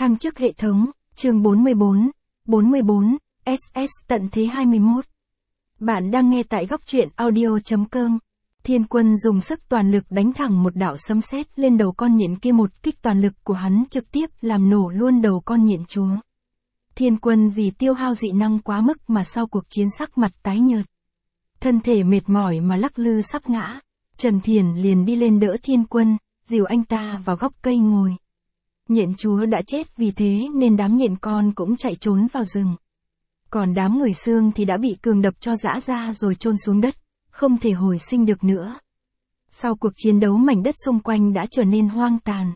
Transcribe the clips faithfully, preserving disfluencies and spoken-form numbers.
Thăng chức hệ thống, chương bốn mươi bốn, bốn mươi bốn, ét ét tận thế hai mươi mốt. Bạn đang nghe tại góc truyện audio chấm com. Thiên Quân dùng sức toàn lực đánh thẳng một đạo sấm sét lên đầu con nhện kia, một kích toàn lực của hắn trực tiếp làm nổ luôn đầu con nhện chúa. Thiên Quân vì tiêu hao dị năng quá mức mà sau cuộc chiến sắc mặt tái nhợt. Thân thể mệt mỏi mà lắc lư sắp ngã, Trần Thiển liền đi lên đỡ Thiên Quân, dìu anh ta vào góc cây ngồi. Nhện chúa đã chết, vì thế nên đám nhện con cũng chạy trốn vào rừng. Còn đám người xương thì đã bị cường đập cho rã ra rồi chôn xuống đất, không thể hồi sinh được nữa. Sau cuộc chiến đấu, mảnh đất xung quanh đã trở nên hoang tàn.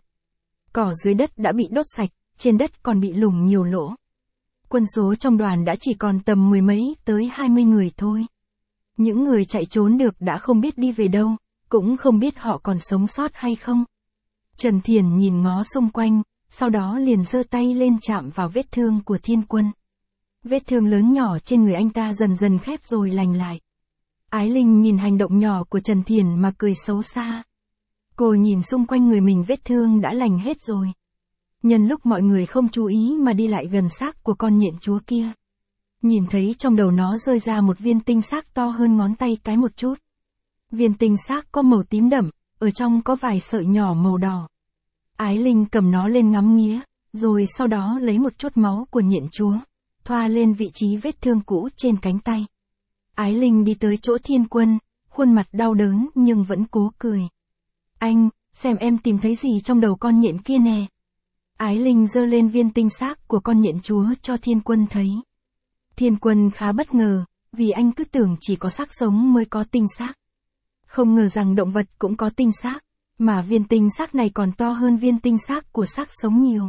Cỏ dưới đất đã bị đốt sạch, trên đất còn bị lủng nhiều lỗ. Quân số trong đoàn đã chỉ còn tầm mười mấy tới hai mươi người thôi. Những người chạy trốn được đã không biết đi về đâu, cũng không biết họ còn sống sót hay không. Trần Thiển nhìn ngó xung quanh, sau đó liền giơ tay lên chạm vào vết thương của Thiên Quân. Vết thương lớn nhỏ trên người anh ta dần dần khép rồi lành lại. Ái Linh nhìn hành động nhỏ của Trần Thiển mà cười xấu xa. Cô nhìn xung quanh người mình, vết thương đã lành hết rồi. Nhân lúc mọi người không chú ý mà đi lại gần xác của con nhện chúa kia. Nhìn thấy trong đầu nó rơi ra một viên tinh xác to hơn ngón tay cái một chút. Viên tinh xác có màu tím đậm, ở trong có vài sợi nhỏ màu đỏ. Ái Linh cầm nó lên ngắm nghía, rồi sau đó lấy một chút máu của nhện chúa, thoa lên vị trí vết thương cũ trên cánh tay. Ái Linh đi tới chỗ Thiên Quân, khuôn mặt đau đớn nhưng vẫn cố cười. Anh, xem em tìm thấy gì trong đầu con nhện kia nè. Ái Linh giơ lên viên tinh xác của con nhện chúa cho Thiên Quân thấy. Thiên Quân khá bất ngờ, vì anh cứ tưởng chỉ có xác sống mới có tinh xác. Không ngờ rằng động vật cũng có tinh xác, mà viên tinh xác này còn to hơn viên tinh xác của xác sống nhiều.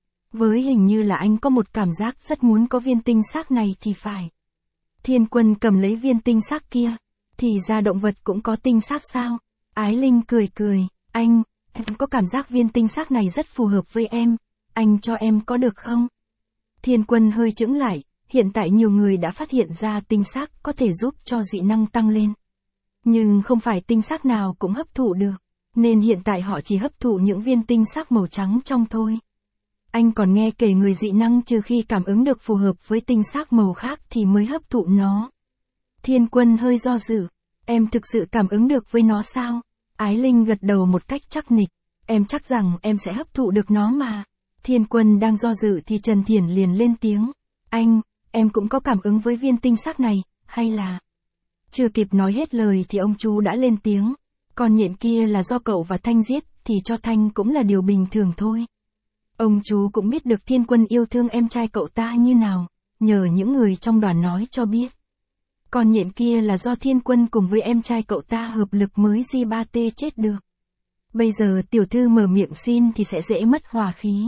Với hình như là anh có một cảm giác rất muốn có viên tinh xác này thì phải. Thiên Quân cầm lấy viên tinh xác kia, thì ra động vật cũng có tinh xác sao? Ái Linh cười cười, anh, em có cảm giác viên tinh xác này rất phù hợp với em, anh cho em có được không? Thiên Quân hơi chững lại, hiện tại nhiều người đã phát hiện ra tinh xác có thể giúp cho dị năng tăng lên. Nhưng không phải tinh xác nào cũng hấp thụ được, nên hiện tại họ chỉ hấp thụ những viên tinh xác màu trắng trong thôi. Anh còn nghe kể người dị năng trừ khi cảm ứng được phù hợp với tinh xác màu khác thì mới hấp thụ nó. Thiên Quân hơi do dự, em thực sự cảm ứng được với nó sao? Ái Linh gật đầu một cách chắc nịch, em chắc rằng em sẽ hấp thụ được nó mà. Thiên Quân đang do dự thì Trần Thiển liền lên tiếng, anh, em cũng có cảm ứng với viên tinh xác này, hay là... Chưa kịp nói hết lời thì ông chú đã lên tiếng, con nhện kia là do cậu và Thanh giết, thì cho Thanh cũng là điều bình thường thôi. Ông chú cũng biết được Thiên Quân yêu thương em trai cậu ta như nào, nhờ những người trong đoàn nói cho biết. Con nhện kia là do Thiên Quân cùng với em trai cậu ta hợp lực mới G ba T chết được. Bây giờ tiểu thư mở miệng xin thì sẽ dễ mất hòa khí.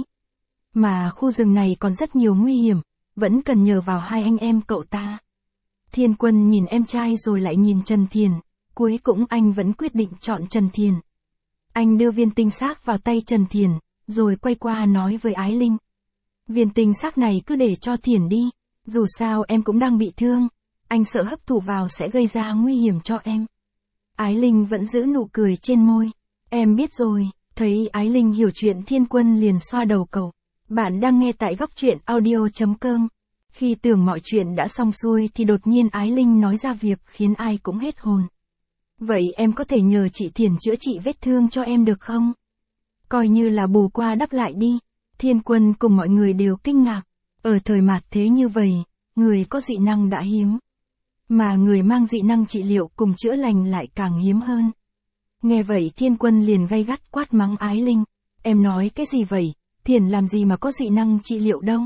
Mà khu rừng này còn rất nhiều nguy hiểm, vẫn cần nhờ vào hai anh em cậu ta. Thiên Quân nhìn em trai rồi lại nhìn Trần Thiển, cuối cùng anh vẫn quyết định chọn Trần Thiển. Anh đưa viên tinh xác vào tay Trần Thiển, rồi quay qua nói với Ái Linh. Viên tinh xác này cứ để cho Thiển đi, dù sao em cũng đang bị thương, anh sợ hấp thụ vào sẽ gây ra nguy hiểm cho em. Ái Linh vẫn giữ nụ cười trên môi, em biết rồi. Thấy Ái Linh hiểu chuyện, Thiên Quân liền xoa đầu cậu. Bạn đang nghe tại góc truyện audio chấm com. Khi tưởng mọi chuyện đã xong xuôi thì đột nhiên Ái Linh nói ra việc khiến ai cũng hết hồn. Vậy em có thể nhờ chị Thiển chữa trị vết thương cho em được không? Coi như là bù qua đắp lại đi. Thiên Quân cùng mọi người đều kinh ngạc. Ở thời mạt thế như vậy, người có dị năng đã hiếm. Mà người mang dị năng trị liệu cùng chữa lành lại càng hiếm hơn. Nghe vậy Thiên Quân liền gay gắt quát mắng Ái Linh. Em nói cái gì vậy? Thiển làm gì mà có dị năng trị liệu đâu?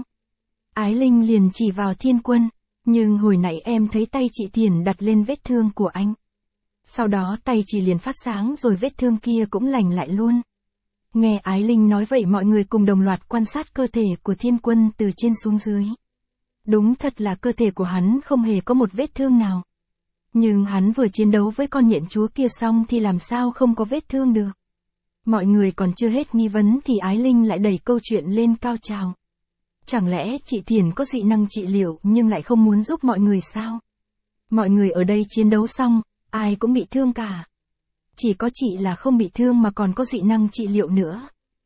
Ái Linh liền chỉ vào Thiên Quân. Nhưng hồi nãy em thấy tay chị Thiển đặt lên vết thương của anh. Sau đó tay chị liền phát sáng rồi vết thương kia cũng lành lại luôn. Nghe Ái Linh nói vậy mọi người cùng đồng loạt quan sát cơ thể của Thiên Quân từ trên xuống dưới. Đúng thật là cơ thể của hắn không hề có một vết thương nào. Nhưng hắn vừa chiến đấu với con nhện chúa kia xong thì làm sao không có vết thương được. Mọi người còn chưa hết nghi vấn thì Ái Linh lại đẩy câu chuyện lên cao trào. Chẳng lẽ chị Thiển có dị năng trị liệu nhưng lại không muốn giúp mọi người sao? Mọi người ở đây chiến đấu xong, ai cũng bị thương cả. Chỉ có chị là không bị thương mà còn có dị năng trị liệu nữa.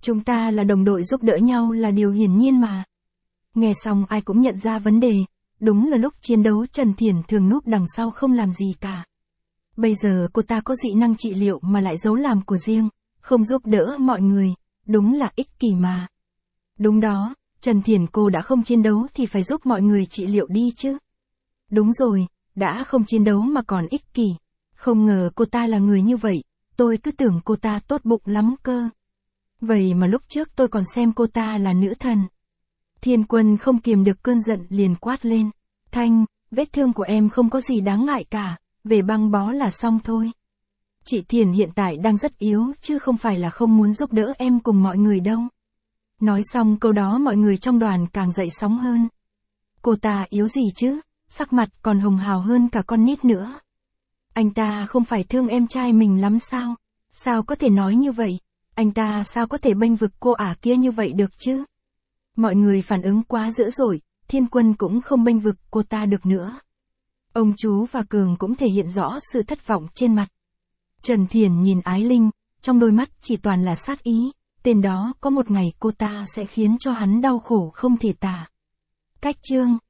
Chúng ta là đồng đội, giúp đỡ nhau là điều hiển nhiên mà. Nghe xong ai cũng nhận ra vấn đề, đúng là lúc chiến đấu Trần Thiển thường núp đằng sau không làm gì cả. Bây giờ cô ta có dị năng trị liệu mà lại giấu làm của riêng, không giúp đỡ mọi người, đúng là ích kỷ mà. Đúng đó, Trần Thiển cô đã không chiến đấu thì phải giúp mọi người trị liệu đi chứ. Đúng rồi, đã không chiến đấu mà còn ích kỷ. Không ngờ cô ta là người như vậy, tôi cứ tưởng cô ta tốt bụng lắm cơ. Vậy mà lúc trước tôi còn xem cô ta là nữ thần. Thiên Quân không kiềm được cơn giận liền quát lên. Thanh, vết thương của em không có gì đáng ngại cả, về băng bó là xong thôi. Chị Thiển hiện tại đang rất yếu chứ không phải là không muốn giúp đỡ em cùng mọi người đâu. Nói xong câu đó mọi người trong đoàn càng dậy sóng hơn. Cô ta yếu gì chứ, sắc mặt còn hồng hào hơn cả con nít nữa. Anh ta không phải thương em trai mình lắm sao? Sao có thể nói như vậy? Anh ta sao có thể bênh vực cô ả kia như vậy được chứ? Mọi người phản ứng quá dữ dội, Thiên Quân cũng không bênh vực cô ta được nữa. Ông chú và Cường cũng thể hiện rõ sự thất vọng trên mặt. Trần Thiển nhìn Ái Linh, trong đôi mắt chỉ toàn là sát ý, tên đó có một ngày cô ta sẽ khiến cho hắn đau khổ không thể tả. Cách chương